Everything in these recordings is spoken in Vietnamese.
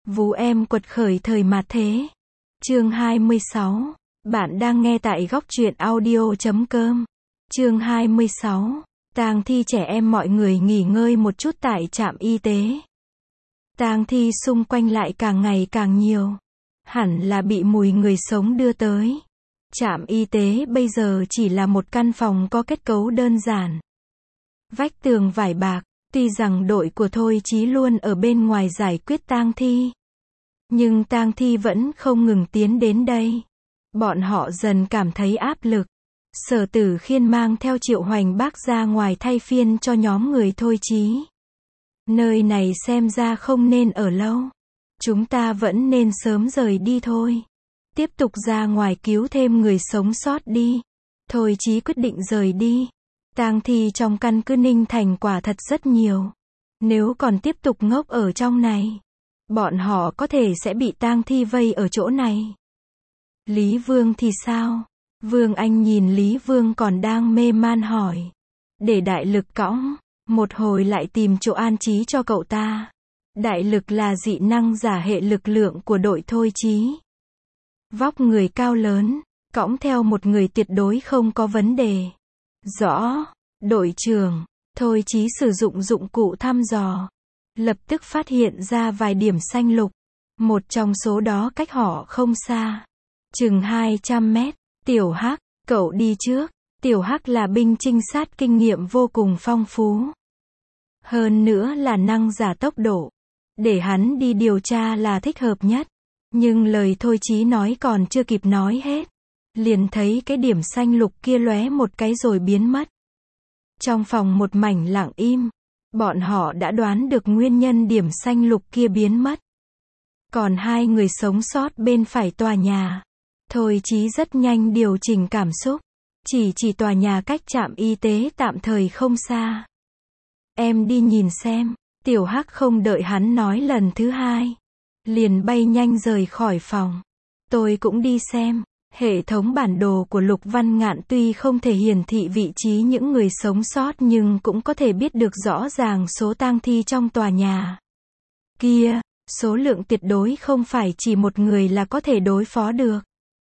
Vú em quật khởi thời mạt thế. Chương 26. Bạn đang nghe tại góc truyện audio.com. Chương 26. Tang thi trẻ em. Mọi người nghỉ ngơi một chút tại trạm y tế. Tang thi xung quanh lại càng ngày càng nhiều. Hẳn là bị mùi người sống đưa tới. Trạm y tế bây giờ chỉ là một căn phòng có kết cấu đơn giản. Vách tường vải bạc, tuy rằng đội của Thôi Chí luôn ở bên ngoài giải quyết tang thi. Nhưng tang thi vẫn không ngừng tiến đến đây. Bọn họ dần cảm thấy áp lực. Sở Tử Khiên mang theo Triệu Hoành Bác ra ngoài thay phiên cho nhóm người Thôi Chí. Nơi này xem ra không nên ở lâu. Chúng ta vẫn nên sớm rời đi thôi. Tiếp tục ra ngoài cứu thêm người sống sót đi. Thôi Chí quyết định rời đi. Tang thi trong căn cứ Ninh Thành quả thật rất nhiều. Nếu còn tiếp tục ngốc ở trong này, bọn họ có thể sẽ bị tang thi vây ở chỗ này. Lý Vương thì sao? Vương Anh nhìn Lý Vương còn đang mê man hỏi. Để đại lực cõng, một hồi lại tìm chỗ an trí cho cậu ta. Đại lực là dị năng giả hệ lực lượng của đội Thôi Chí. Vóc người cao lớn, cõng theo một người tuyệt đối không có vấn đề. Rõ, đội trưởng. Thôi Chí sử dụng dụng cụ thăm dò. Lập tức phát hiện ra vài điểm xanh lục. Một trong số đó cách họ không xa. Chừng 200 mét. Tiểu Hắc, cậu đi trước. Tiểu Hắc là binh trinh sát kinh nghiệm vô cùng phong phú. Hơn nữa là năng giả tốc độ. Để hắn đi điều tra là thích hợp nhất. Nhưng lời Thôi Chí nói còn chưa kịp nói hết. Liền thấy cái điểm xanh lục kia lóe một cái rồi biến mất. Trong phòng một mảnh lặng im. Bọn họ đã đoán được nguyên nhân điểm xanh lục kia biến mất. Còn hai người sống sót bên phải tòa nhà. Thôi Chí rất nhanh điều chỉnh cảm xúc. Chỉ tòa nhà cách trạm y tế tạm thời không xa. Em đi nhìn xem. Tiểu Hắc không đợi hắn nói lần thứ hai. Liền bay nhanh rời khỏi phòng. Tôi cũng đi xem. Hệ thống bản đồ của Lục Văn Ngạn tuy không thể hiển thị vị trí những người sống sót nhưng cũng có thể biết được rõ ràng số tang thi trong tòa nhà. Kia, số lượng tuyệt đối không phải chỉ một người là có thể đối phó được.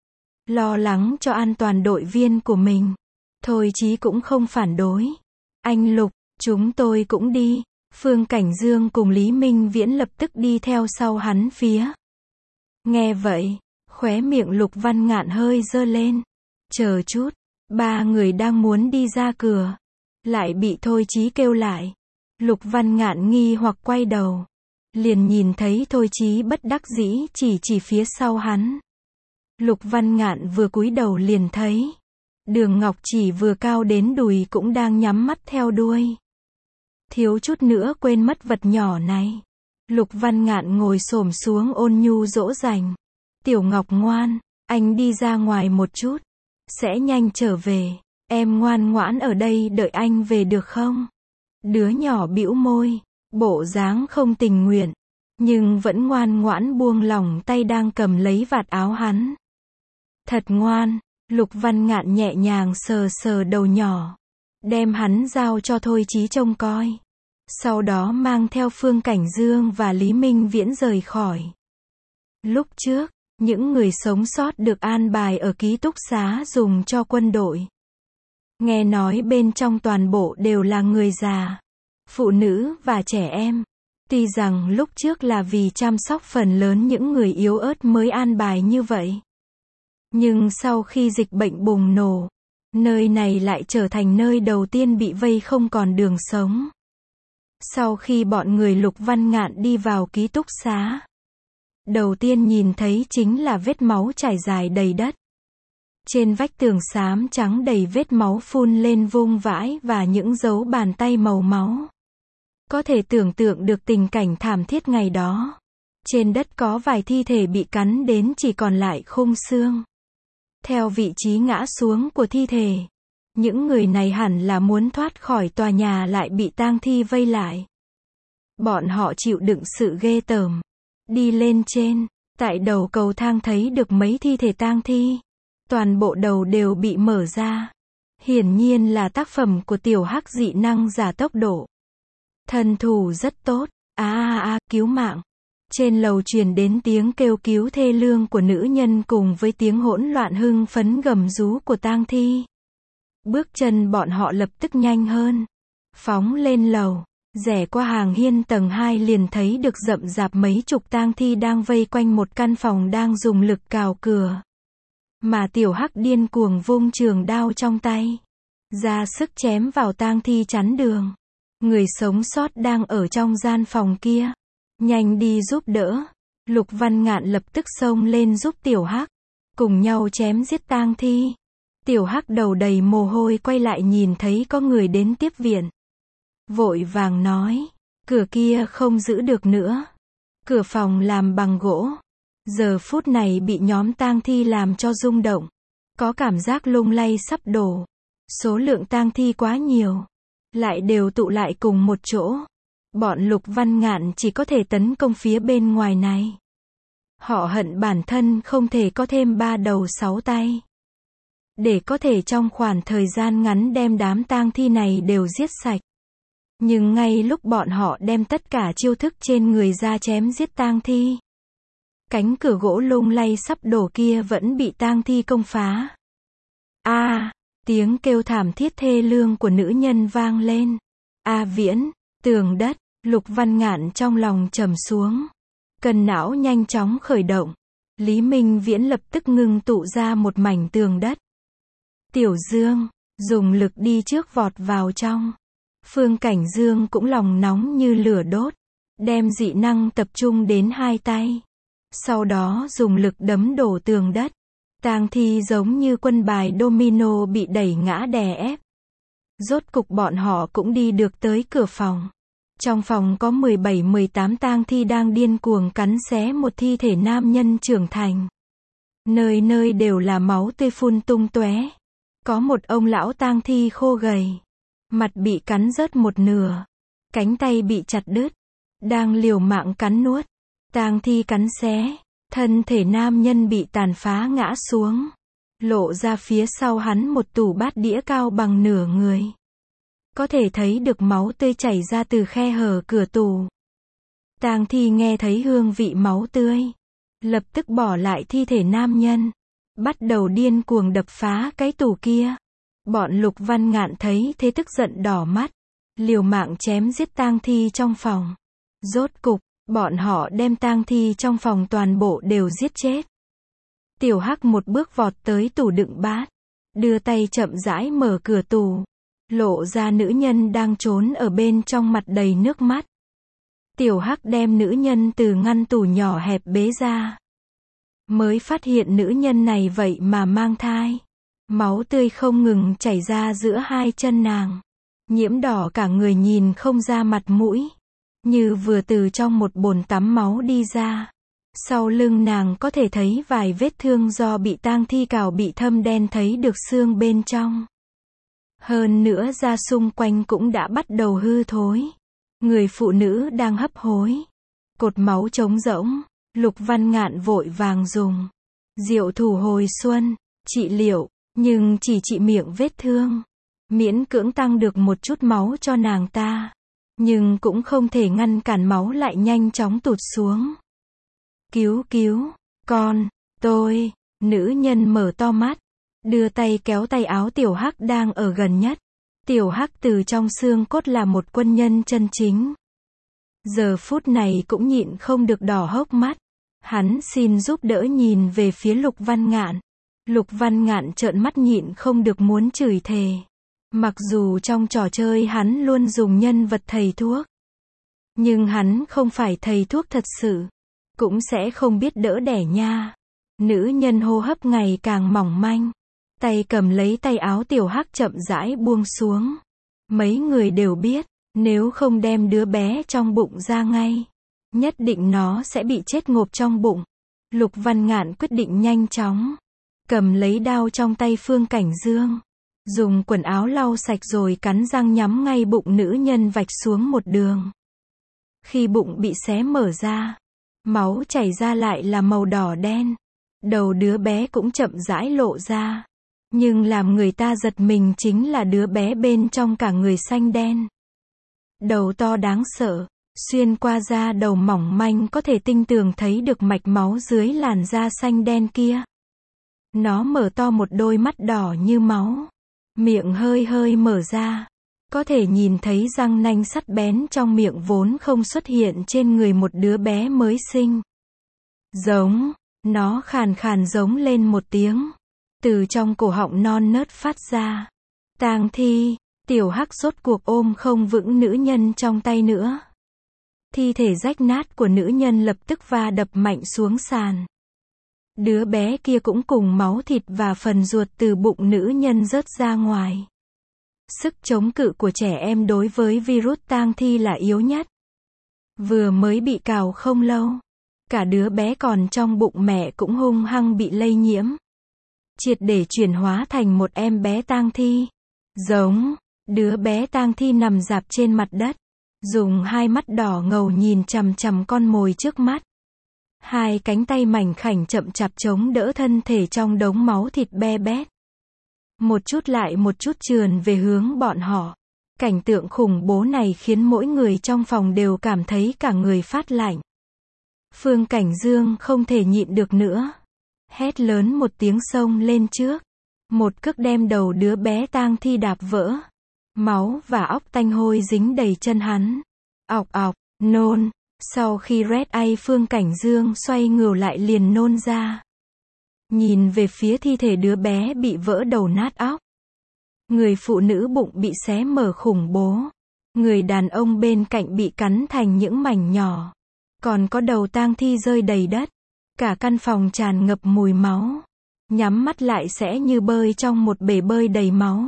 Lo lắng cho an toàn đội viên của mình. Thôi Chí cũng không phản đối. Anh Lục, chúng tôi cũng đi. Phương Cảnh Dương cùng Lý Minh Viễn lập tức đi theo sau hắn phía. Nghe vậy, khóe miệng Lục Văn Ngạn hơi giơ lên. Chờ chút, ba người đang muốn đi ra cửa. Lại bị Thôi Chí kêu lại. Lục Văn Ngạn nghi hoặc quay đầu. Liền nhìn thấy Thôi Chí bất đắc dĩ chỉ phía sau hắn. Lục Văn Ngạn vừa cúi đầu liền thấy. Đường Ngọc Chỉ vừa cao đến đùi cũng đang nhắm mắt theo đuôi. Thiếu chút nữa quên mất vật nhỏ này. Lục Văn Ngạn ngồi xổm xuống ôn nhu dỗ dành. Tiểu Ngọc ngoan, anh đi ra ngoài một chút. Sẽ nhanh trở về. Em ngoan ngoãn ở đây đợi anh về được không? Đứa nhỏ bĩu môi. Bộ dáng không tình nguyện. Nhưng vẫn ngoan ngoãn buông lỏng tay đang cầm lấy vạt áo hắn. Thật ngoan. Lục Văn Ngạn nhẹ nhàng sờ sờ đầu nhỏ. Đem hắn giao cho Thôi Chí trông coi. Sau đó mang theo Phương Cảnh Dương và Lý Minh Viễn rời khỏi. Lúc trước, những người sống sót được an bài ở ký túc xá dùng cho quân đội. Nghe nói bên trong toàn bộ đều là người già, phụ nữ và trẻ em. Tuy rằng lúc trước là vì chăm sóc phần lớn những người yếu ớt mới an bài như vậy. Nhưng sau khi dịch bệnh bùng nổ, nơi này lại trở thành nơi đầu tiên bị vây không còn đường sống. Sau khi bọn người Lục Văn Ngạn đi vào ký túc xá, đầu tiên nhìn thấy chính là vết máu trải dài đầy đất. Trên vách tường xám trắng đầy vết máu phun lên vung vãi và những dấu bàn tay màu máu. Có thể tưởng tượng được tình cảnh thảm thiết ngày đó. Trên đất có vài thi thể bị cắn đến chỉ còn lại khung xương. Theo vị trí ngã xuống của thi thể, những người này hẳn là muốn thoát khỏi tòa nhà lại bị tang thi vây lại. Bọn họ chịu đựng sự ghê tởm. Đi lên trên, tại đầu cầu thang thấy được mấy thi thể tang thi. Toàn bộ đầu đều bị mở ra. Hiển nhiên là tác phẩm của Tiểu Hắc dị năng giả tốc độ. Thân thủ rất tốt. Cứu mạng. Trên lầu truyền đến tiếng kêu cứu thê lương của nữ nhân cùng với tiếng hỗn loạn hưng phấn gầm rú của tang thi. Bước chân bọn họ lập tức nhanh hơn. Phóng lên lầu, rẽ qua hàng hiên tầng 2 liền thấy được rậm rạp mấy chục tang thi đang vây quanh một căn phòng đang dùng lực cào cửa. Mà tiểu hắc điên cuồng vung trường đao trong tay, ra sức chém vào tang thi chắn đường. Người sống sót đang ở trong gian phòng kia. Nhanh đi giúp đỡ. Lục Văn Ngạn lập tức xông lên giúp tiểu hắc. Cùng nhau chém giết tang thi. Tiểu hắc đầu đầy mồ hôi quay lại nhìn thấy có người đến tiếp viện. Vội vàng nói, cửa kia không giữ được nữa. Cửa phòng làm bằng gỗ. Giờ phút này bị nhóm tang thi làm cho rung động. Có cảm giác lung lay sắp đổ. Số lượng tang thi quá nhiều. Lại đều tụ lại cùng một chỗ. Bọn Lục Văn Ngạn chỉ có thể tấn công phía bên ngoài này. Họ hận bản thân không thể có thêm 3 đầu 6 tay. Để có thể trong khoảng thời gian ngắn đem đám tang thi này đều giết sạch. Nhưng ngay lúc bọn họ đem tất cả chiêu thức trên người ra chém giết tang thi, cánh cửa gỗ lung lay sắp đổ kia vẫn bị tang thi công phá. Tiếng kêu thảm thiết thê lương của nữ nhân vang lên. Viễn, tường đất. Lục Văn Ngạn trong lòng trầm xuống. Cần não nhanh chóng khởi động. Lý Minh Viễn lập tức ngưng tụ ra một mảnh tường đất. Tiểu Dương, dùng lực đi trước vọt vào trong. Phương Cảnh Dương cũng lòng nóng như lửa đốt. Đem dị năng tập trung đến 2 tay. Sau đó dùng lực đấm đổ tường đất. Tang thi giống như quân bài domino bị đẩy ngã đè ép. Rốt cục bọn họ cũng đi được tới cửa phòng. Trong phòng có 17-18 tang thi đang điên cuồng cắn xé một thi thể nam nhân trưởng thành. Nơi nơi đều là máu tươi phun tung tóe. Có một ông lão tang thi khô gầy. Mặt bị cắn rớt một nửa. Cánh tay bị chặt đứt. Đang liều mạng cắn nuốt. Tang thi cắn xé. Thân thể nam nhân bị tàn phá ngã xuống. Lộ ra phía sau hắn một tủ bát đĩa cao bằng nửa người. Có thể thấy được máu tươi chảy ra từ khe hở cửa tủ. Tang thi nghe thấy hương vị máu tươi. Lập tức bỏ lại thi thể nam nhân. Bắt đầu điên cuồng đập phá cái tủ kia. Bọn Lục Văn Ngạn thấy thế tức giận đỏ mắt. Liều mạng chém giết tang thi trong phòng. Rốt cục, bọn họ đem tang thi trong phòng toàn bộ đều giết chết. Tiểu Hắc một bước vọt tới tủ đựng bát. Đưa tay chậm rãi mở cửa tủ. Lộ ra nữ nhân đang trốn ở bên trong mặt đầy nước mắt. Tiểu Hắc đem nữ nhân từ ngăn tủ nhỏ hẹp bế ra. Mới phát hiện nữ nhân này vậy mà mang thai. Máu tươi không ngừng chảy ra giữa hai chân nàng. Nhiễm đỏ cả người nhìn không ra mặt mũi. Như vừa từ trong một bồn tắm máu đi ra. Sau lưng nàng có thể thấy vài vết thương do bị tang thi cào bị thâm đen thấy được xương bên trong. Hơn nữa da xung quanh cũng đã bắt đầu hư thối. Người phụ nữ đang hấp hối. Cột máu trống rỗng. Lục Văn Ngạn vội vàng dùng diệu thủ hồi xuân, trị liệu, nhưng chỉ trị miệng vết thương. Miễn cưỡng tăng được một chút máu cho nàng ta. Nhưng cũng không thể ngăn cản máu lại nhanh chóng tụt xuống. Cứu, tôi, nữ nhân mở to mắt. Đưa tay kéo tay áo Tiểu Hắc đang ở gần nhất. Tiểu Hắc từ trong xương cốt là một quân nhân chân chính. Giờ phút này cũng nhịn không được đỏ hốc mắt. Hắn xin giúp đỡ nhìn về phía Lục Văn Ngạn. Lục Văn Ngạn trợn mắt nhịn không được muốn chửi thề. Mặc dù trong trò chơi hắn luôn dùng nhân vật thầy thuốc. Nhưng hắn không phải thầy thuốc thật sự. Cũng sẽ không biết đỡ đẻ nha. Nữ nhân hô hấp ngày càng mỏng manh. Tay cầm lấy tay áo Tiểu Hắc chậm rãi buông xuống. Mấy người đều biết, nếu không đem đứa bé trong bụng ra ngay, nhất định nó sẽ bị chết ngộp trong bụng. Lục Văn Ngạn quyết định nhanh chóng. Cầm lấy đao trong tay Phương Cảnh Dương. Dùng quần áo lau sạch rồi cắn răng nhắm ngay bụng nữ nhân vạch xuống một đường. Khi bụng bị xé mở ra, máu chảy ra lại là màu đỏ đen. Đầu đứa bé cũng chậm rãi lộ ra. Nhưng làm người ta giật mình chính là đứa bé bên trong cả người xanh đen. Đầu to đáng sợ, Xuyên qua da đầu mỏng manh có thể tinh tường thấy được mạch máu dưới làn da xanh đen kia. Nó mở to một đôi mắt đỏ như máu. Miệng hơi hơi mở ra. Có thể nhìn thấy răng nanh sắt bén trong miệng vốn không xuất hiện trên người một đứa bé mới sinh. Giống. Nó khàn khàn giống lên một tiếng. Từ trong cổ họng non nớt phát ra. Tang Thi. Tiểu Hắc rốt cuộc ôm không vững nữ nhân trong tay nữa. Thi thể rách nát của nữ nhân lập tức va đập mạnh xuống sàn. Đứa bé kia cũng cùng máu thịt và phần ruột từ bụng nữ nhân rớt ra ngoài. Sức chống cự của trẻ em đối với virus tang thi là yếu nhất. Vừa mới bị cào không lâu, cả đứa bé còn trong bụng mẹ cũng hung hăng bị lây nhiễm. Triệt để chuyển hóa thành một em bé tang thi. Giống. Đứa bé tang thi nằm rạp trên mặt đất. Dùng hai mắt đỏ ngầu nhìn chằm chằm con mồi trước mắt. Hai cánh tay mảnh khảnh chậm chạp chống đỡ thân thể trong đống máu thịt be bét. Một chút lại một chút trườn về hướng bọn họ. Cảnh tượng khủng bố này khiến mỗi người trong phòng đều cảm thấy cả người phát lạnh. Phương Cảnh Dương không thể nhịn được nữa. Hét lớn một tiếng xông lên trước. Một cước đem đầu đứa bé tang thi đạp vỡ. Máu và óc tanh hôi dính đầy chân hắn. Ọc ọc, nôn. Sau khi Red Eye Phương Cảnh Dương xoay ngửa lại liền nôn ra. Nhìn về phía thi thể đứa bé bị vỡ đầu nát óc. Người phụ nữ bụng bị xé mở khủng bố. Người đàn ông bên cạnh bị cắn thành những mảnh nhỏ. Còn có đầu tang thi rơi đầy đất. Cả căn phòng tràn ngập mùi máu. Nhắm mắt lại sẽ như bơi trong một bể bơi đầy máu.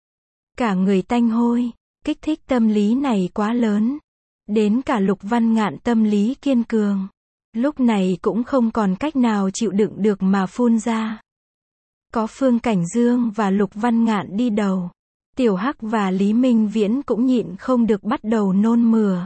Cả người tanh hôi. Kích thích tâm lý này quá lớn. Đến cả Lục Văn Ngạn tâm lý kiên cường. Lúc này cũng không còn cách nào chịu đựng được mà phun ra. Có Phương Cảnh Dương và Lục Văn Ngạn đi đầu. Tiểu Hắc và Lý Minh Viễn cũng nhịn không được bắt đầu nôn mửa.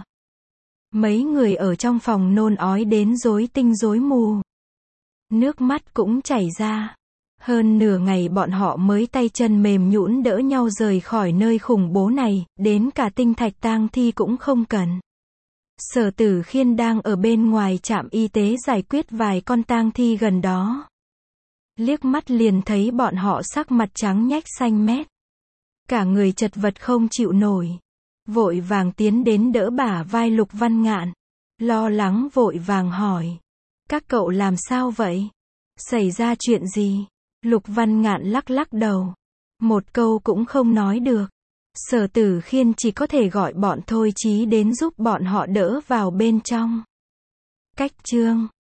Mấy người ở trong phòng nôn ói đến rối tinh rối mù. Nước mắt cũng chảy ra. Hơn nửa ngày bọn họ mới tay chân mềm nhũn đỡ nhau rời khỏi nơi khủng bố này, đến cả tinh thạch tang thi cũng không cần. Sở Tử Khiên đang ở bên ngoài trạm y tế giải quyết vài con tang thi gần đó. Liếc mắt liền thấy bọn họ sắc mặt trắng nhách xanh mét. Cả người chật vật không chịu nổi. Vội vàng tiến đến đỡ bả vai Lục Văn Ngạn. Lo lắng vội vàng hỏi. Các cậu làm sao vậy? Xảy ra chuyện gì? Lục Văn Ngạn lắc lắc đầu. Một câu cũng không nói được. Sở Tử Khiên chỉ có thể gọi bọn Thôi Chí đến giúp bọn họ đỡ vào bên trong. Cách chương